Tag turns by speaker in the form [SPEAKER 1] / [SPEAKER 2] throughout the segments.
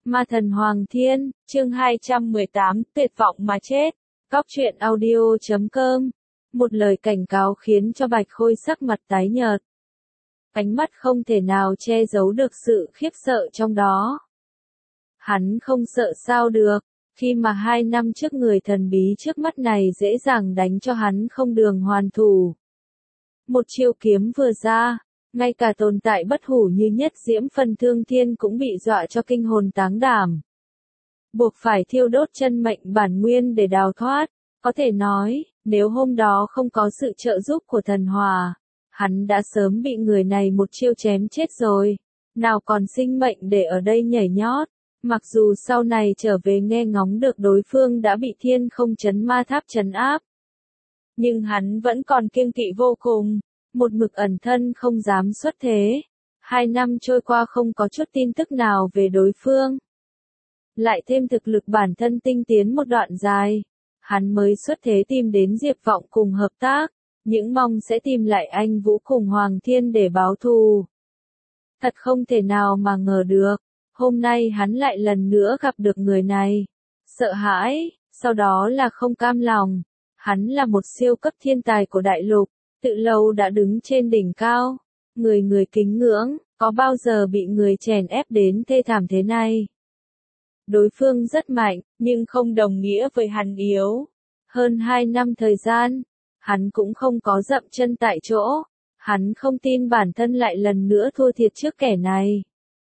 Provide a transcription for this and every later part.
[SPEAKER 1] Ma thần Hoàng Thiên, chương 218, tuyệt vọng mà chết. Góc truyện audio.com. Một lời cảnh cáo khiến cho Bạch Khôi sắc mặt tái nhợt. Ánh mắt không thể nào che giấu được sự khiếp sợ trong đó. Hắn không sợ sao được, khi mà 2 năm trước người thần bí trước mắt này dễ dàng đánh cho hắn không đường hoàn thủ. Một chiêu kiếm vừa ra, ngay cả tồn tại bất hủ như Nhất Diễm Phần Thương Thiên cũng bị dọa cho kinh hồn táng đảm. Buộc phải thiêu đốt chân mệnh bản nguyên để đào thoát, có thể nói, nếu hôm đó không có sự trợ giúp của thần hòa, hắn đã sớm bị người này một chiêu chém chết rồi, nào còn sinh mệnh để ở đây nhảy nhót. Mặc dù sau này trở về nghe ngóng được đối phương đã bị Thiên Không Chấn Ma Tháp trấn áp, nhưng hắn vẫn còn kiêng kỵ vô cùng, một mực ẩn thân không dám xuất thế. 2 năm trôi qua không có chút tin tức nào về đối phương. Lại thêm thực lực bản thân tinh tiến một đoạn dài, hắn mới xuất thế tìm đến Diệp Vọng cùng hợp tác, những mong sẽ tìm lại anh Vũ cùng Hoàng Thiên để báo thù. Thật không thể nào mà ngờ được, hôm nay hắn lại lần nữa gặp được người này. Sợ hãi, sau đó là không cam lòng. Hắn là một siêu cấp thiên tài của đại lục, tự lâu đã đứng trên đỉnh cao, người người kính ngưỡng, có bao giờ bị người chèn ép đến thê thảm thế này. Đối phương rất mạnh, nhưng không đồng nghĩa với hắn yếu. Hơn 2 năm thời gian, hắn cũng không có dậm chân tại chỗ, hắn không tin bản thân lại lần nữa thua thiệt trước kẻ này.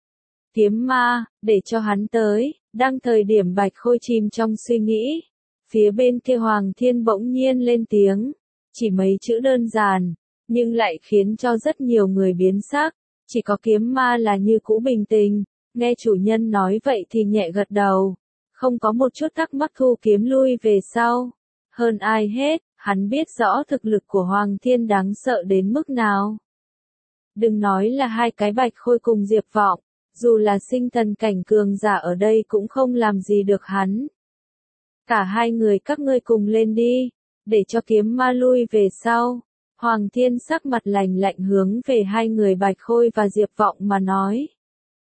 [SPEAKER 1] Kiếm ma, để cho hắn tới, đang thời điểm Bạch Khôi chìm trong suy nghĩ. Phía bên kia Hoàng Thiên bỗng nhiên lên tiếng, chỉ mấy chữ đơn giản, nhưng lại khiến cho rất nhiều người biến sắc. Chỉ có kiếm ma là như cũ bình tĩnh, nghe chủ nhân nói vậy thì nhẹ gật đầu, không có một chút thắc mắc thu kiếm lui về sau. Hơn ai hết, hắn biết rõ thực lực của Hoàng Thiên đáng sợ đến mức nào. Đừng nói là hai cái Bạch Khôi cùng Diệp Vọng, dù là sinh thần cảnh cường giả ở đây cũng không làm gì được hắn. Cả hai người các ngươi cùng lên đi, để cho kiếm ma lui về sau. Hoàng Thiên sắc mặt lạnh lạnh hướng về hai người Bạch Khôi và Diệp Vọng mà nói.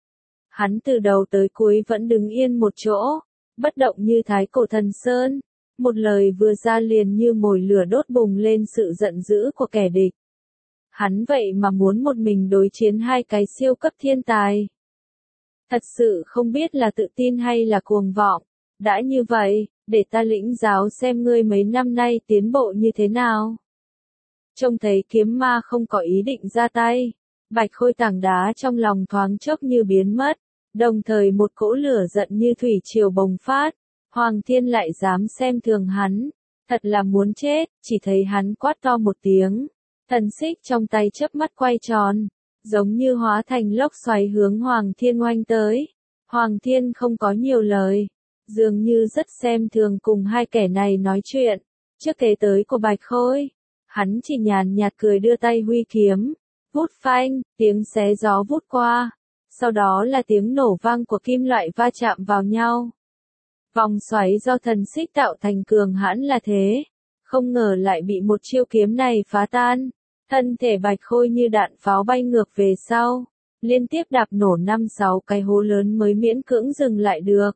[SPEAKER 1] Hắn từ đầu tới cuối vẫn đứng yên một chỗ, bất động như Thái Cổ Thần Sơn. Một lời vừa ra liền như mồi lửa đốt bùng lên sự giận dữ của kẻ địch. Hắn vậy mà muốn một mình đối chiến hai cái siêu cấp thiên tài. Thật sự không biết là tự tin hay là cuồng vọng. Đã như vậy, để ta lĩnh giáo xem ngươi mấy năm nay tiến bộ như thế nào. Trông thấy kiếm ma không có ý định ra tay, Bạch Khôi tảng đá trong lòng thoáng chốc như biến mất, đồng thời một cỗ lửa giận như thủy triều bùng phát. Hoàng Thiên lại dám xem thường hắn, thật là muốn chết. Chỉ thấy hắn quát to một tiếng, thần xích trong tay chớp mắt quay tròn, giống như hóa thành lốc xoáy hướng Hoàng Thiên oanh tới. Hoàng Thiên không có nhiều lời, dường như rất xem thường cùng hai kẻ này nói chuyện. Trước thế tới của Bạch Khôi, hắn chỉ nhàn nhạt cười đưa tay huy kiếm, vút phanh, tiếng xé gió vút qua, sau đó là tiếng nổ vang của kim loại va chạm vào nhau. Vòng xoáy do thần xích tạo thành cường hãn là thế, không ngờ lại bị một chiêu kiếm này phá tan. Thân thể Bạch Khôi như đạn pháo bay ngược về sau, liên tiếp đạp nổ 5-6 cái hố lớn mới miễn cưỡng dừng lại được.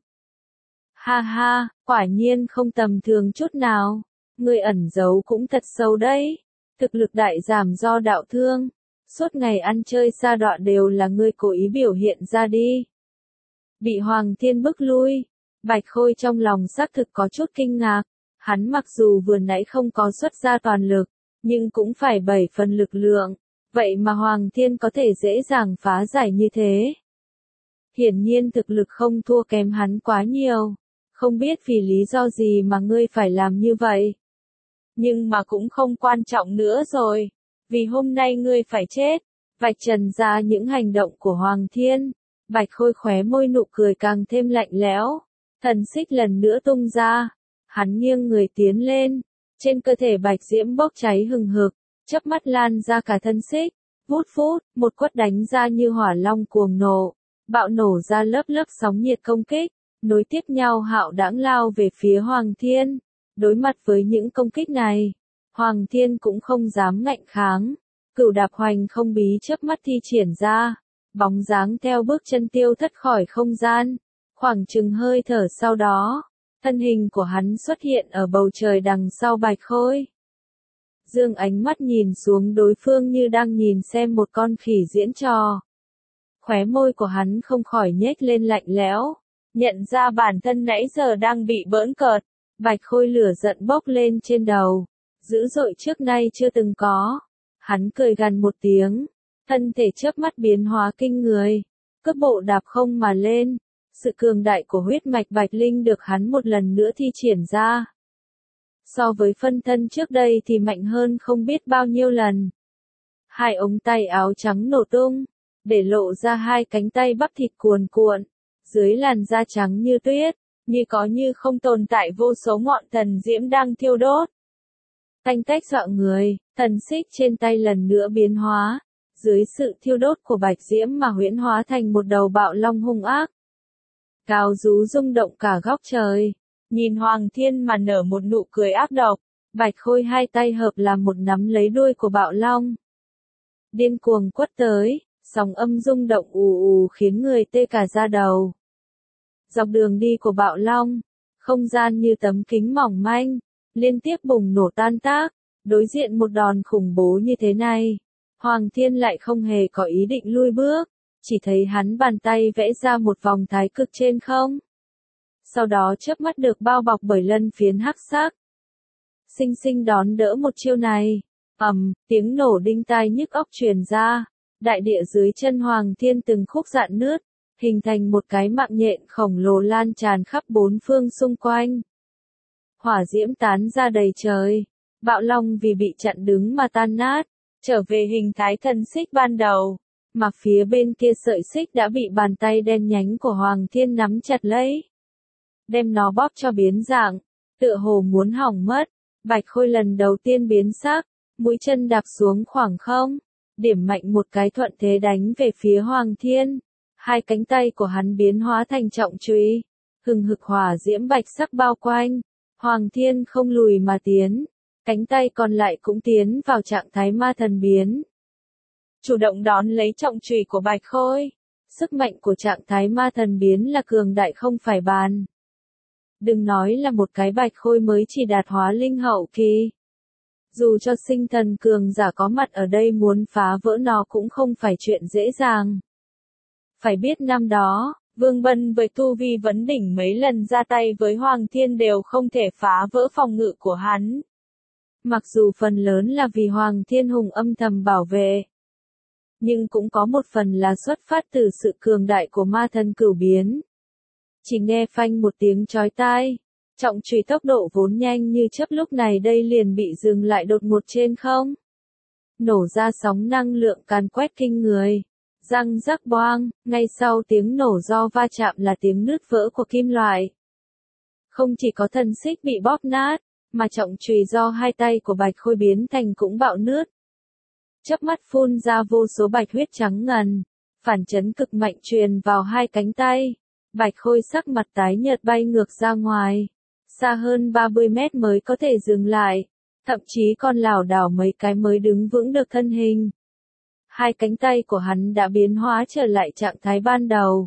[SPEAKER 1] Ha ha, quả nhiên không tầm thường chút nào, người ẩn giấu cũng thật sâu đấy, thực lực đại giảm do đạo thương, suốt ngày ăn chơi sa đọa đều là ngươi cố ý biểu hiện ra đi. Bị Hoàng Thiên bức lui, Bạch Khôi trong lòng xác thực có chút kinh ngạc, hắn mặc dù vừa nãy không có xuất ra toàn lực, nhưng cũng phải 7 phần lực lượng, vậy mà Hoàng Thiên có thể dễ dàng phá giải như thế. Hiển nhiên thực lực không thua kém hắn quá nhiều, không biết vì lý do gì mà ngươi phải làm như vậy. Nhưng mà cũng không quan trọng nữa rồi, vì hôm nay ngươi phải chết. Vạch trần ra những hành động của Hoàng Thiên, Bạch Khôi khóe môi nụ cười càng thêm lạnh lẽo, thần xích lần nữa tung ra, hắn nghiêng người tiến lên, trên cơ thể Bạch Diễm bốc cháy hừng hực, chớp mắt lan ra cả thân xích, vút phút, một quất đánh ra như hỏa long cuồng nổ, bạo nổ ra lớp lớp sóng nhiệt công kích, nối tiếp nhau hạo đãng lao về phía Hoàng Thiên. Đối mặt với những công kích này, Hoàng Thiên cũng không dám ngạnh kháng, cửu đạp hoành không bí chớp mắt thi triển ra, bóng dáng theo bước chân tiêu thất khỏi không gian, Khoảng chừng hơi thở sau đó, thân hình của hắn xuất hiện ở bầu trời đằng sau Bạch Khôi. Dương ánh mắt nhìn xuống đối phương như đang nhìn xem một con khỉ diễn trò. Khóe môi của hắn không khỏi nhếch lên lạnh lẽo, nhận ra bản thân nãy giờ đang bị bỡn cợt, Bạch Khôi lửa giận bốc lên trên đầu, dữ dội trước nay chưa từng có. Hắn cười gằn một tiếng, thân thể chớp mắt biến hóa kinh người, cước bộ đạp không mà lên, sự cường đại của huyết mạch Bạch Linh được hắn một lần nữa thi triển ra. So với phân thân trước đây thì mạnh hơn không biết bao nhiêu lần. Hai ống tay áo trắng nổ tung, để lộ ra hai cánh tay bắp thịt cuồn cuộn, dưới làn da trắng như tuyết, như có như không tồn tại vô số ngọn thần diễm đang thiêu đốt. Tanh tách dọa người, thần xích trên tay lần nữa biến hóa, dưới sự thiêu đốt của bạch diễm mà huyễn hóa thành một đầu bạo long hung ác. Cao rú rung động cả góc trời, nhìn Hoàng Thiên mà nở một nụ cười ác độc, Bạch Khôi hai tay hợp làm một nắm lấy đuôi của bạo long. Điên cuồng quất tới, sóng âm rung động ù ù khiến người tê cả da đầu. Dọc đường đi của bạo long, không gian như tấm kính mỏng manh, liên tiếp bùng nổ tan tác, đối diện một đòn khủng bố như thế này. Hoàng Thiên lại không hề có ý định lui bước, chỉ thấy hắn bàn tay vẽ ra một vòng thái cực trên không. Sau đó chớp mắt được bao bọc bởi lân phiến hắc sắc. Xinh xinh đón đỡ một chiêu này, tiếng nổ đinh tai nhức óc truyền ra, đại địa dưới chân Hoàng Thiên từng khúc rạn nứt, hình thành một cái mạng nhện khổng lồ lan tràn khắp bốn phương xung quanh. Hỏa diễm tán ra đầy trời, bạo long vì bị chặn đứng mà tan nát, trở về hình thái thần xích ban đầu, mà phía bên kia sợi xích đã bị bàn tay đen nhánh của Hoàng Thiên nắm chặt lấy, đem nó bóp cho biến dạng, tựa hồ muốn hỏng mất. Bạch Khôi lần đầu tiên biến sắc, mũi chân đạp xuống khoảng không, điểm mạnh một cái thuận thế đánh về phía Hoàng Thiên. Hai cánh tay của hắn biến hóa thành trọng chùy, hừng hực hỏa diễm bạch sắc bao quanh. Hoàng Thiên không lùi mà tiến, cánh tay còn lại cũng tiến vào trạng thái ma thần biến. Chủ động đón lấy trọng chùy của Bạch Khôi, sức mạnh của trạng thái ma thần biến là cường đại không phải bàn. Đừng nói là một cái Bạch Khôi mới chỉ đạt hóa linh hậu kỳ. Dù cho sinh thần cường giả có mặt ở đây muốn phá vỡ nó cũng không phải chuyện dễ dàng. Phải biết năm đó, Vương Bân với tu vi vấn đỉnh mấy lần ra tay với Hoàng Thiên đều không thể phá vỡ phòng ngự của hắn. Mặc dù phần lớn là vì Hoàng Thiên hùng âm thầm bảo vệ, nhưng cũng có một phần là xuất phát từ sự cường đại của ma thần cửu biến. Chỉ nghe phanh một tiếng chói tai, trọng chùy tốc độ vốn nhanh như chớp lúc này đây liền bị dừng lại đột ngột trên không. Nổ ra sóng năng lượng càn quét kinh người, răng rắc boang, ngay sau tiếng nổ do va chạm là tiếng nứt vỡ của kim loại. Không chỉ có thần xích bị bóp nát, mà trọng chùy do hai tay của Bạch Khôi biến thành cũng bạo nứt. Chớp mắt phun ra vô số bạch huyết trắng ngần, phản chấn cực mạnh truyền vào hai cánh tay. Bạch Khôi sắc mặt tái nhợt bay ngược ra ngoài, xa hơn 30 mét mới có thể dừng lại, thậm chí còn lảo đảo mấy cái mới đứng vững được thân hình. Hai cánh tay của hắn đã biến hóa trở lại trạng thái ban đầu.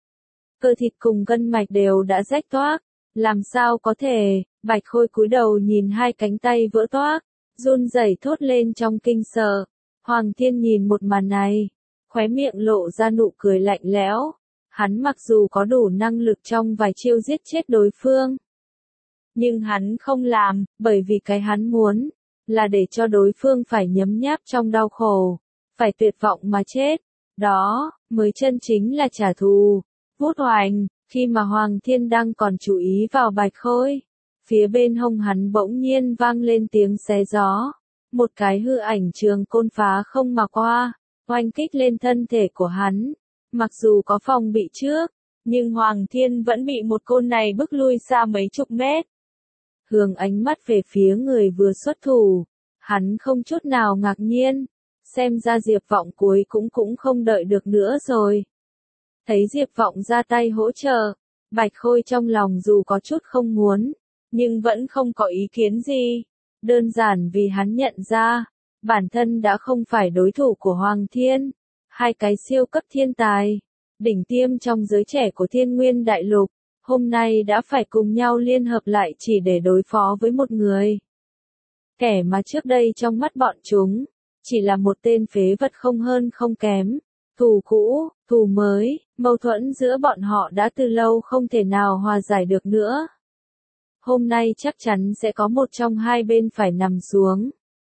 [SPEAKER 1] Cơ thịt cùng gân mạch đều đã rách toác, làm sao có thể, Bạch Khôi cúi đầu nhìn hai cánh tay vỡ toác, run rẩy thốt lên trong kinh sợ. Hoàng Thiên nhìn một màn này, khóe miệng lộ ra nụ cười lạnh lẽo. Hắn mặc dù có đủ năng lực trong vài chiêu giết chết đối phương, nhưng hắn không làm, bởi vì cái hắn muốn, là để cho đối phương phải nhấm nháp trong đau khổ, phải tuyệt vọng mà chết. Đó, mới chân chính là trả thù. Vút hoành, khi mà Hoàng Thiên đang còn chú ý vào Bạch Khôi, phía bên hông hắn bỗng nhiên vang lên tiếng xé gió. Một cái hư ảnh trường côn phá không mà qua, oanh kích lên thân thể của hắn. Mặc dù có phòng bị trước, nhưng Hoàng Thiên vẫn bị một côn này bức lui xa mấy chục mét. Hướng ánh mắt về phía người vừa xuất thủ, hắn không chút nào ngạc nhiên, xem ra Diệp Vọng cuối cũng không đợi được nữa rồi. Thấy Diệp Vọng ra tay hỗ trợ, Bạch Khôi trong lòng dù có chút không muốn, nhưng vẫn không có ý kiến gì, đơn giản vì hắn nhận ra, bản thân đã không phải đối thủ của Hoàng Thiên. Hai cái siêu cấp thiên tài, đỉnh tiêm trong giới trẻ của Thiên Nguyên Đại Lục, hôm nay đã phải cùng nhau liên hợp lại chỉ để đối phó với một người. Kẻ mà trước đây trong mắt bọn chúng, chỉ là một tên phế vật không hơn không kém. Thù cũ, thù mới, mâu thuẫn giữa bọn họ đã từ lâu không thể nào hòa giải được nữa. Hôm nay chắc chắn sẽ có một trong hai bên phải nằm xuống.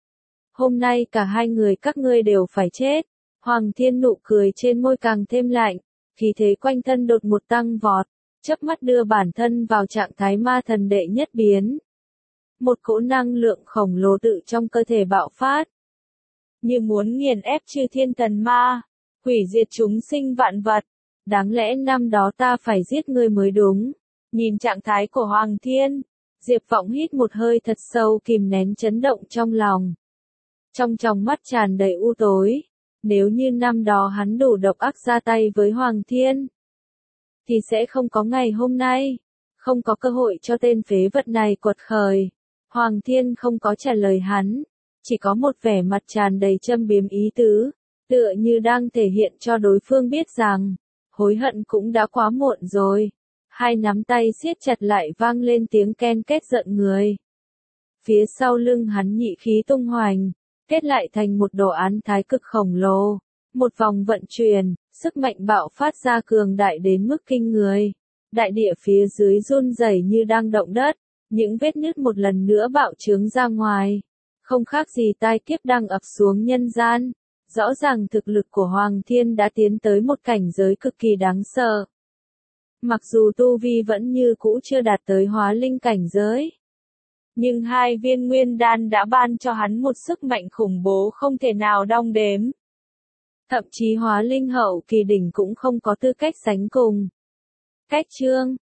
[SPEAKER 1] Hôm nay cả hai người các ngươi đều phải chết. Hoàng Thiên nụ cười trên môi càng thêm lạnh, khí thế quanh thân đột một tăng vọt, chớp mắt đưa bản thân vào trạng thái ma thần đệ nhất biến. Một cỗ năng lượng khổng lồ tự trong cơ thể bạo phát, như muốn nghiền ép chư thiên thần ma, hủy diệt chúng sinh vạn vật. Đáng lẽ năm đó ta phải giết ngươi mới đúng. Nhìn trạng thái của Hoàng Thiên, Diệp Vọng hít một hơi thật sâu kìm nén chấn động trong lòng. Trong tròng mắt tràn đầy u tối, nếu như năm đó hắn đủ độc ác ra tay với Hoàng Thiên, thì sẽ không có ngày hôm nay, không có cơ hội cho tên phế vật này quật khởi. Hoàng Thiên không có trả lời hắn, chỉ có một vẻ mặt tràn đầy châm biếm ý tứ, tựa như đang thể hiện cho đối phương biết rằng, hối hận cũng đã quá muộn rồi. Hai nắm tay siết chặt lại vang lên tiếng ken két giận người. Phía sau lưng hắn nhị khí tung hoành, kết lại thành một đồ án thái cực khổng lồ. Một vòng vận chuyển, sức mạnh bạo phát ra cường đại đến mức kinh người. Đại địa phía dưới run rẩy như đang động đất, những vết nứt một lần nữa bạo trướng ra ngoài. Không khác gì tai kiếp đang ập xuống nhân gian. Rõ ràng thực lực của Hoàng Thiên đã tiến tới một cảnh giới cực kỳ đáng sợ. Mặc dù tu vi vẫn như cũ chưa đạt tới hóa linh cảnh giới, nhưng hai viên nguyên đan đã ban cho hắn một sức mạnh khủng bố không thể nào đong đếm. Thậm chí hóa linh hậu kỳ đỉnh cũng không có tư cách sánh cùng. Cách chương